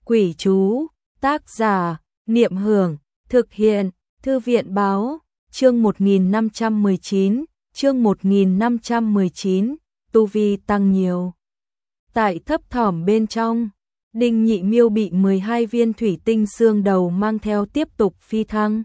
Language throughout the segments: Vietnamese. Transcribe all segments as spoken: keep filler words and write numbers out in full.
Quỷ chú, tác giả, Niệm Hưởng, thực hiện, Thư viện Báo, chương một nghìn năm trăm mười chín, chương một nghìn năm trăm mười chín, tu vi tăng nhiều. Tại thấp thỏm bên trong, Đinh Nhị Miêu bị mười hai viên thủy tinh xương đầu mang theo tiếp tục phi thăng.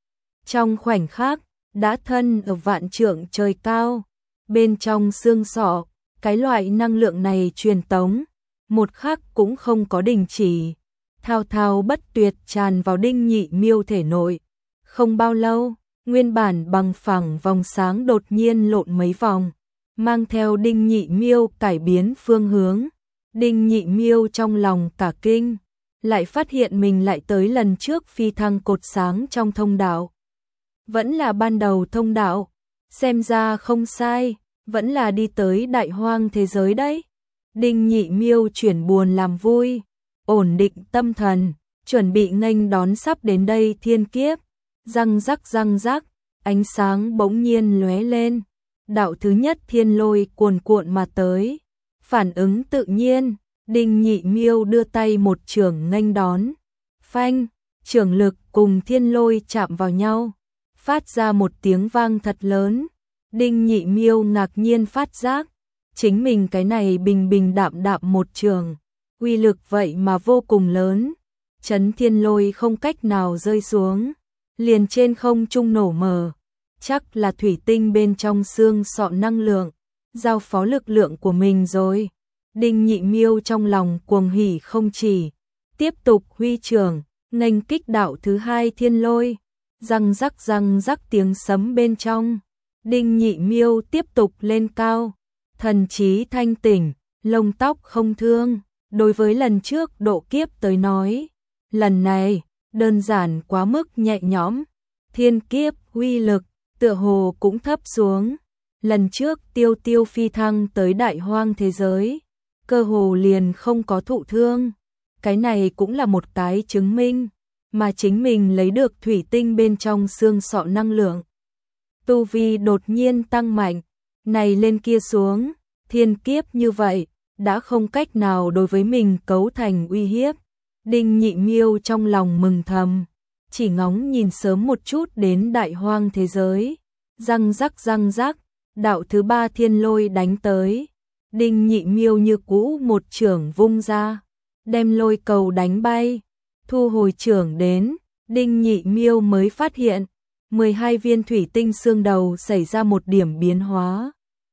Trong khoảnh khắc, đã thân ở vạn trượng trời cao, bên trong xương sọ, cái loại năng lượng này truyền tống, một khắc cũng không có đình chỉ, thao thao bất tuyệt tràn vào Đinh Nhị Miêu thể nội. Không bao lâu, nguyên bản bằng phẳng vòng sáng đột nhiên lộn mấy vòng, mang theo Đinh Nhị Miêu cải biến phương hướng. Đinh Nhị Miêu trong lòng cả kinh, lại phát hiện mình lại tới lần trước phi thăng cột sáng trong thông đạo. Vẫn là ban đầu thông đạo, xem ra không sai, vẫn là đi tới đại hoang thế giới đấy. Đinh Nhị Miêu chuyển buồn làm vui, ổn định tâm thần, chuẩn bị nghênh đón sắp đến đây thiên kiếp. Răng rắc răng rắc, ánh sáng bỗng nhiên lóe lên, đạo thứ nhất thiên lôi cuồn cuộn mà tới. Phản ứng tự nhiên, Đinh Nhị Miêu đưa tay một chưởng nghênh đón. Phanh, chưởng lực cùng thiên lôi chạm vào nhau, phát ra một tiếng vang thật lớn. Đinh Nhị Miêu ngạc nhiên phát giác, chính mình cái này bình bình đạm đạm một chưởng, uy lực vậy mà vô cùng lớn. Chấn thiên lôi không cách nào rơi xuống, liền trên không trung nổ mở. Chắc là thủy tinh bên trong xương sọ năng lượng, giao phó lực lượng của mình rồi. Đinh Nhị Miêu trong lòng cuồng hỉ không chỉ, tiếp tục huy chưởng, nghênh kích đạo thứ hai thiên lôi. Răng rắc răng rắc tiếng sấm bên trong, Đinh Nhị Miêu tiếp tục lên cao, thần trí thanh tỉnh, lông tóc không thương. Đối với lần trước độ kiếp tới nói, lần này đơn giản quá mức nhẹ nhõm. Thiên kiếp uy lực tựa hồ cũng thấp xuống. Lần trước Tiêu Tiêu phi thăng tới đại hoang thế giới, cơ hồ liền không có thụ thương. Cái này cũng là một cái chứng minh, mà chính mình lấy được thủy tinh bên trong xương sọ năng lượng. Tu vi đột nhiên tăng mạnh, này lên kia xuống, thiên kiếp như vậy, đã không cách nào đối với mình cấu thành uy hiếp. Đinh Nhị Miêu trong lòng mừng thầm, chỉ ngóng nhìn sớm một chút đến đại hoang thế giới. Răng rắc răng rắc, đạo thứ ba thiên lôi đánh tới. Đinh Nhị Miêu như cũ một chưởng vung ra, đem lôi cầu đánh bay. Thu hồi chưởng đến, Đinh Nhị Miêu mới phát hiện, mười hai viên thủy tinh xương đầu xảy ra một điểm biến hóa.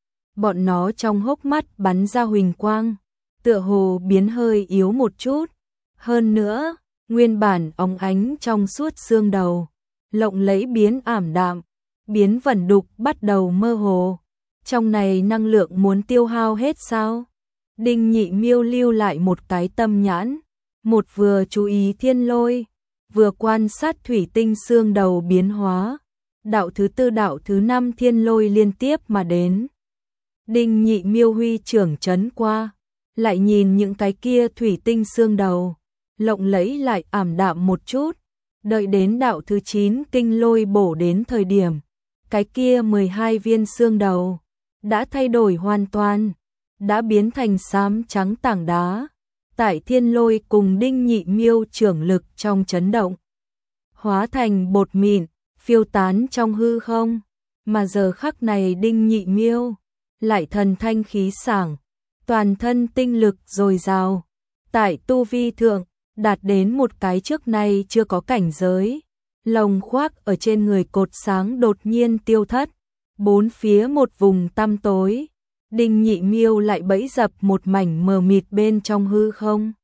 Bọn nó trong hốc mắt bắn ra huỳnh quang, tựa hồ biến hơi yếu một chút. Hơn nữa, nguyên bản óng ánh trong suốt xương đầu, lộng lẫy biến ảm đạm, biến vẩn đục bắt đầu mơ hồ. Trong này năng lượng muốn tiêu hao hết sao? Đinh Nhị Miêu lưu lại một cái tâm nhãn, một vừa chú ý thiên lôi, vừa quan sát thủy tinh xương đầu biến hóa. Đạo thứ tư đạo thứ năm thiên lôi liên tiếp mà đến. Đinh Nhị Miêu huy trưởng chấn qua, lại nhìn những cái kia thủy tinh xương đầu, lộng lẫy lại ảm đạm một chút. Đợi đến đạo thứ chín kinh lôi bổ đến thời điểm, cái kia mười hai viên xương đầu đã thay đổi hoàn toàn, đã biến thành xám trắng tảng đá. Tại thiên lôi cùng Đinh Nhị Miêu trưởng lực trong chấn động, hóa thành bột mịn, phiêu tán trong hư không. Mà giờ khắc này Đinh Nhị Miêu lại thần thanh khí sảng, toàn thân tinh lực dồi dào, tại tu vi thượng đạt đến một cái trước nay chưa có cảnh giới. Lồng khoác ở trên người cột sáng đột nhiên tiêu thất, bốn phía một vùng tăm tối. Đinh Nhị Miêu lại bẫy dập một mảnh mờ mịt bên trong hư không.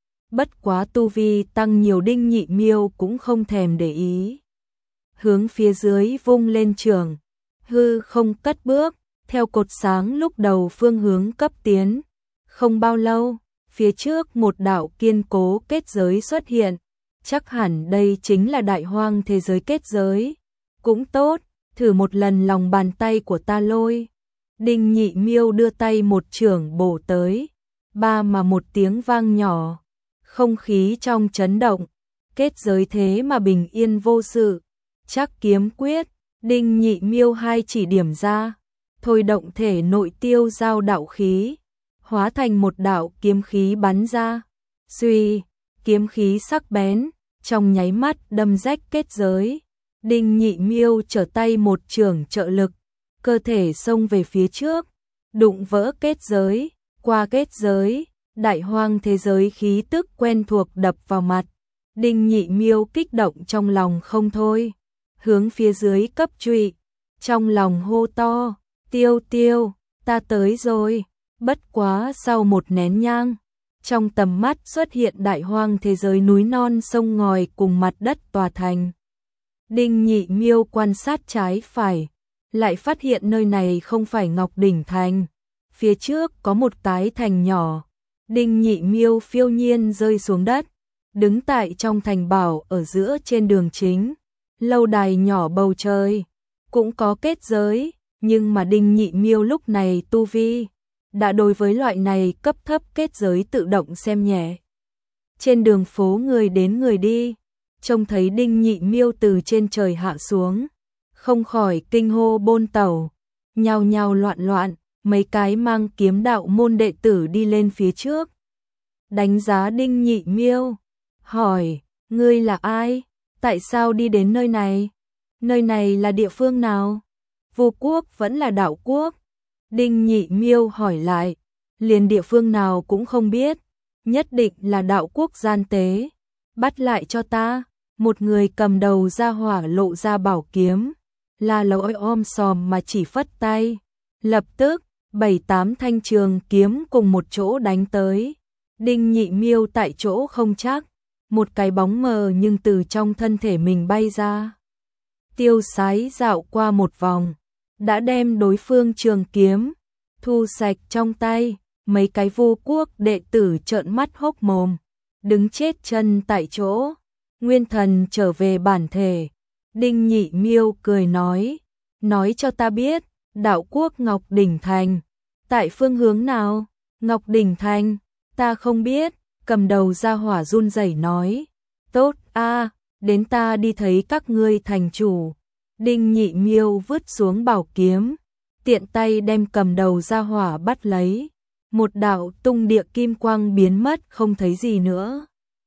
Bất quá tu vi tăng nhiều Đinh Nhị Miêu cũng không thèm để ý, hướng phía dưới vung lên chưởng, hư không cất bước, theo cột sáng lúc đầu phương hướng cấp tiến. Không bao lâu, phía trước một đạo kiên cố kết giới xuất hiện, chắc hẳn đây chính là đại hoang thế giới kết giới. Cũng tốt, thử một lần lòng bàn tay của ta lôi. Đinh Nhị Miêu đưa tay một chưởng bổ tới, ba mà một tiếng vang nhỏ, không khí trong chấn động, kết giới thế mà bình yên vô sự. Chắc kiếm quyết, Đinh Nhị Miêu hai chỉ điểm ra, thôi động thể nội tiêu giao đạo khí, hóa thành một đạo kiếm khí bắn ra. Suy, kiếm khí sắc bén, trong nháy mắt đâm rách kết giới. Đinh Nhị Miêu trở tay một chưởng trợ lực, cơ thể xông về phía trước, đụng vỡ kết giới, qua kết giới, đại hoang thế giới khí tức quen thuộc đập vào mặt. Đinh Nhị Miêu kích động trong lòng không thôi, hướng phía dưới cấp trụy, trong lòng hô to, tiêu tiêu, ta tới rồi. Bất quá sau một nén nhang, trong tầm mắt xuất hiện đại hoang thế giới núi non sông ngòi cùng mặt đất tòa thành. Đinh Nhị Miêu quan sát trái phải, lại phát hiện nơi này không phải Ngọc Đỉnh Thành. Phía trước có một cái thành nhỏ. Đinh Nhị Miêu phiêu nhiên rơi xuống đất, đứng tại trong thành bảo ở giữa trên đường chính. Lâu đài nhỏ bầu trời, cũng có kết giới, nhưng mà Đinh Nhị Miêu lúc này tu vi đã đối với loại này cấp thấp kết giới tự động xem nhẹ. Trên đường phố người đến người đi, trông thấy Đinh Nhị Miêu từ trên trời hạ xuống, không khỏi kinh hô bôn tẩu, nhao nhao loạn loạn, mấy cái mang kiếm đạo môn đệ tử đi lên phía trước. Đánh giá Đinh Nhị Miêu, hỏi, ngươi là ai? Tại sao đi đến nơi này? Nơi này là địa phương nào? Vu quốc vẫn là đạo quốc? Đinh Nhị Miêu hỏi lại, liền địa phương nào cũng không biết, nhất định là đạo quốc gian tế. Bắt lại cho ta. Một người cầm đầu ra hỏa lộ ra bảo kiếm, là lỗi om sòm mà chỉ phất tay. Lập tức, bảy tám thanh trường kiếm cùng một chỗ đánh tới. Đinh Nhị Miêu tại chỗ không chắc, một cái bóng mờ nhưng từ trong thân thể mình bay ra. Tiêu sái dạo qua một vòng, đã đem đối phương trường kiếm thu sạch trong tay. Mấy cái Vu quốc đệ tử trợn mắt hốc mồm, đứng chết chân tại chỗ. Nguyên thần trở về bản thể. Đinh Nhị Miêu cười nói, nói cho ta biết, đạo quốc Ngọc Đỉnh Thành tại phương hướng nào? Ngọc Đỉnh Thành, ta không biết. Cầm đầu ra hỏa run rẩy nói, tốt a, đến ta đi thấy các ngươi thành chủ. Đinh Nhị Miêu vứt xuống bảo kiếm, tiện tay đem cầm đầu ra hỏa bắt lấy. Một đạo tung địa kim quang biến mất không thấy gì nữa.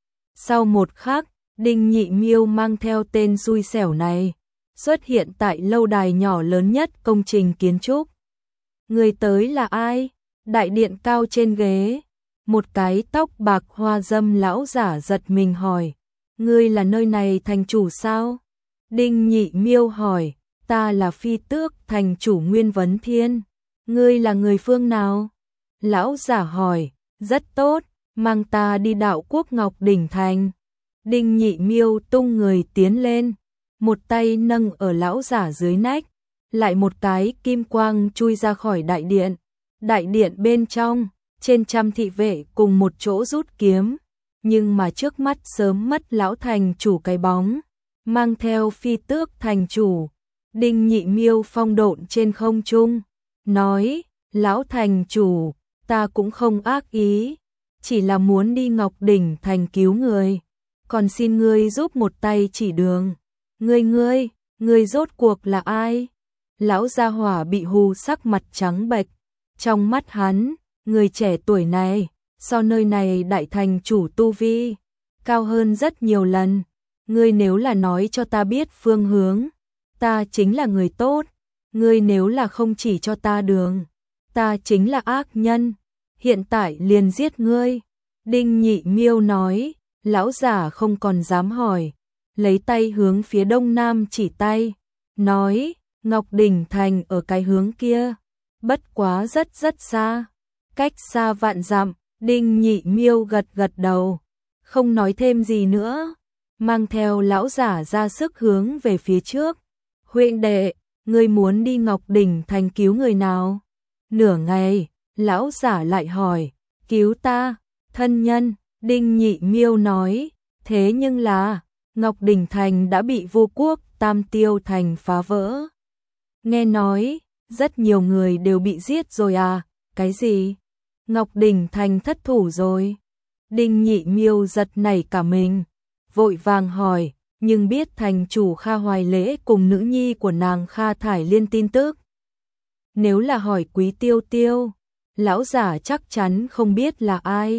Sau một khắc, Đinh Nhị Miêu mang theo tên xui xẻo này, xuất hiện tại lâu đài nhỏ lớn nhất công trình kiến trúc. Người tới là ai? Đại điện cao trên ghế, một cái tóc bạc hoa dâm lão giả giật mình hỏi, ngươi là nơi này thành chủ sao? Đinh Nhị Miêu hỏi, ta là Phi Tước thành chủ Nguyên Vấn Thiên. Ngươi là người phương nào? Lão giả hỏi, rất tốt, mang ta đi đạo quốc Ngọc Đỉnh Thành. Đinh Nhị Miêu tung người tiến lên, một tay nâng ở lão giả dưới nách, lại một cái kim quang chui ra khỏi đại điện. Đại điện bên trong, trên trăm thị vệ cùng một chỗ rút kiếm, nhưng mà trước mắt sớm mất lão thành chủ cái bóng, mang theo Phi Tước thành chủ. Đinh Nhị Miêu phong độn trên không trung, nói, lão thành chủ, ta cũng không ác ý, chỉ là muốn đi Ngọc Đỉnh Thành cứu người, còn xin ngươi giúp một tay chỉ đường. Ngươi ngươi, ngươi rốt cuộc là ai? Lão gia hỏa bị hù sắc mặt trắng bệch, trong mắt hắn, người trẻ tuổi này, so nơi này đại thành chủ tu vi, cao hơn rất nhiều lần. Ngươi nếu là nói cho ta biết phương hướng, ta chính là người tốt, ngươi nếu là không chỉ cho ta đường, ta chính là ác nhân, hiện tại liền giết ngươi. Đinh Nhị Miêu nói, lão giả không còn dám hỏi, lấy tay hướng phía đông nam chỉ tay, nói, Ngọc Đỉnh Thành ở cái hướng kia, bất quá rất rất xa, cách xa vạn dặm. Đinh Nhị Miêu gật gật đầu, không nói thêm gì nữa, mang theo lão giả ra sức hướng về phía trước. Huynh đệ, ngươi muốn đi Ngọc Đỉnh Thành cứu người nào? Nửa ngày, lão giả lại hỏi, cứu ta, thân nhân. Đinh Nhị Miêu nói, thế nhưng là, Ngọc Đỉnh Thành đã bị Vu quốc Tam Tiêu Thành phá vỡ. Nghe nói, rất nhiều người đều bị giết rồi à? Cái gì? Ngọc Đỉnh Thành thất thủ rồi? Đinh Nhị Miêu giật nảy cả mình, vội vàng hỏi, nhưng biết thành chủ Kha Hoài Lễ cùng nữ nhi của nàng Kha Thải Liên tin tức. Nếu là hỏi Quý Tiêu Tiêu, lão giả chắc chắn không biết là ai.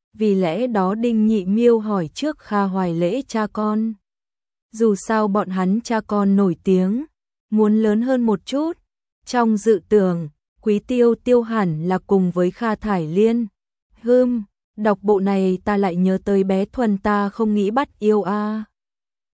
vì lẽ đó Đinh Nhị Miêu hỏi trước Kha Hoài Lễ cha con. Dù sao bọn hắn cha con nổi tiếng, muốn lớn hơn một chút. Trong dự tưởng, Quý Tiêu Tiêu hẳn là cùng với Kha Thải Liên. Hừm, đọc bộ này ta lại nhớ tới bé Thuần ta không nghĩ bắt yêu a. À.